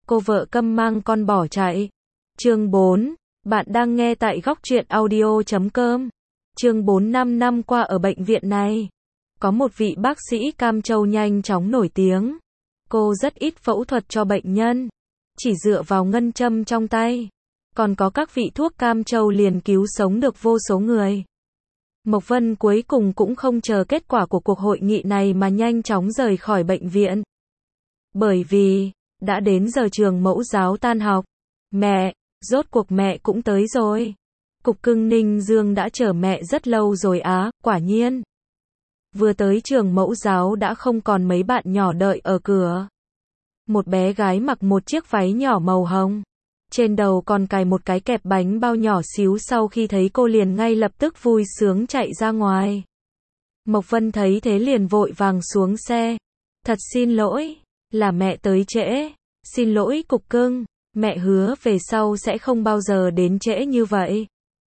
cô vợ câm mang con bỏ chạy. Chương 4, bạn đang nghe tại góc truyện audio.com. Chương 4, 5 năm qua ở bệnh viện này, có một vị bác sĩ Cam Châu nhanh chóng nổi tiếng. Cô rất ít phẫu thuật cho bệnh nhân, chỉ dựa vào ngân châm trong tay. Còn có các vị thuốc Cam Châu liền cứu sống được vô số người. Mộc Vân cuối cùng cũng không chờ kết quả của cuộc hội nghị này mà nhanh chóng rời khỏi bệnh viện. Bởi vì, đã đến giờ trường mẫu giáo tan học. Mẹ, rốt cuộc mẹ cũng tới rồi. Cục Cưng Ninh Dương đã chờ mẹ rất lâu rồi á, quả nhiên. Vừa tới trường mẫu giáo đã không còn mấy bạn nhỏ đợi ở cửa. Một bé gái mặc một chiếc váy nhỏ màu hồng. Trên đầu còn cài một cái kẹp bánh bao nhỏ xíu, sau khi thấy cô liền ngay lập tức vui sướng chạy ra ngoài. Mộc Vân thấy thế liền vội vàng xuống xe. Thật xin lỗi, là mẹ tới trễ. Xin lỗi Cục Cưng, mẹ hứa về sau sẽ không bao giờ đến trễ như vậy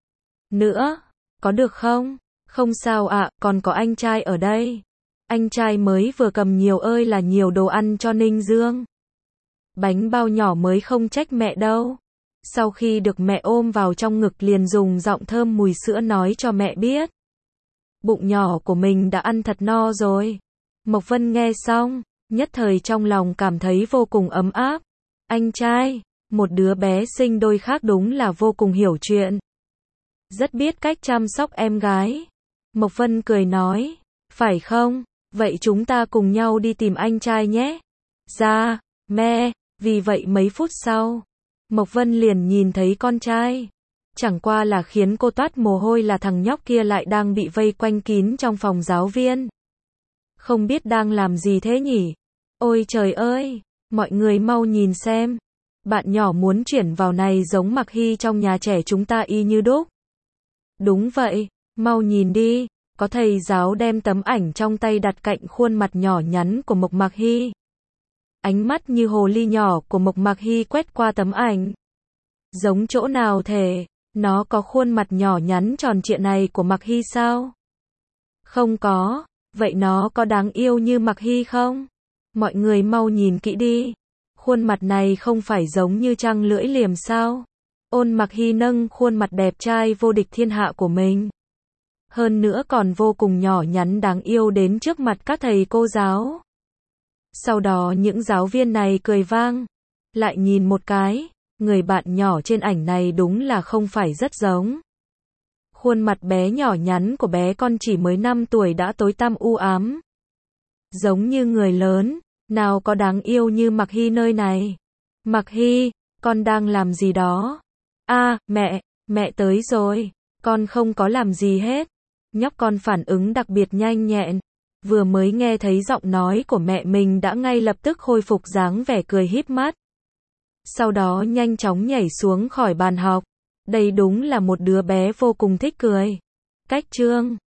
nữa, có được không? Không sao ạ, còn có anh trai ở đây. Anh trai mới vừa cầm nhiều ơi là nhiều đồ ăn cho Ninh Dương. Bánh bao nhỏ mới không trách mẹ đâu. Sau khi được mẹ ôm vào trong ngực liền dùng giọng thơm mùi sữa nói cho mẹ biết. Bụng nhỏ của mình đã ăn thật no rồi. Mộc Vân nghe xong, nhất thời trong lòng cảm thấy vô cùng ấm áp. Anh trai, một đứa bé sinh đôi khác đúng là vô cùng hiểu chuyện. Rất biết cách chăm sóc em gái. Mộc Vân cười nói, phải không? Vậy chúng ta cùng nhau đi tìm anh trai nhé. Dạ, mẹ. Vì vậy mấy phút sau, Mộc Vân liền nhìn thấy con trai. Chẳng qua là khiến cô toát mồ hôi là thằng nhóc kia lại đang bị vây quanh kín trong phòng giáo viên. Không biết đang làm gì thế nhỉ? Ôi trời ơi, mọi người mau nhìn xem. Bạn nhỏ muốn chuyển vào này giống Mạc Hy trong nhà trẻ chúng ta y như đúc. Đúng vậy, mau nhìn đi, có thầy giáo đem tấm ảnh trong tay đặt cạnh khuôn mặt nhỏ nhắn của Mộc Mạc Hy. Ánh mắt như hồ ly nhỏ của Mộc Mạc Hy quét qua tấm ảnh. Giống chỗ nào thể, nó có khuôn mặt nhỏ nhắn tròn trịa này của Mạc Hy sao? Không có, vậy nó có đáng yêu như Mạc Hy không? Mọi người mau nhìn kỹ đi. Khuôn mặt này không phải giống như trăng lưỡi liềm sao? Ôn Mạc Hy nâng khuôn mặt đẹp trai vô địch thiên hạ của mình. Hơn nữa còn vô cùng nhỏ nhắn đáng yêu đến trước mặt các thầy cô giáo. Sau đó những giáo viên này cười vang. Lại nhìn một cái, người bạn nhỏ trên ảnh này đúng là không phải rất giống. Khuôn mặt bé nhỏ nhắn của bé con chỉ mới 5 tuổi đã tối tăm u ám. Giống như người lớn, nào có đáng yêu như Mạc Hy nơi này. Mạc Hy, con đang làm gì đó? À, mẹ tới rồi. Con không có làm gì hết. Nhóc con phản ứng đặc biệt nhanh nhẹn. Vừa mới nghe thấy giọng nói của mẹ mình đã ngay lập tức khôi phục dáng vẻ cười híp mắt. Sau đó nhanh chóng nhảy xuống khỏi bàn học. Đây đúng là một đứa bé vô cùng thích cười. Cách chương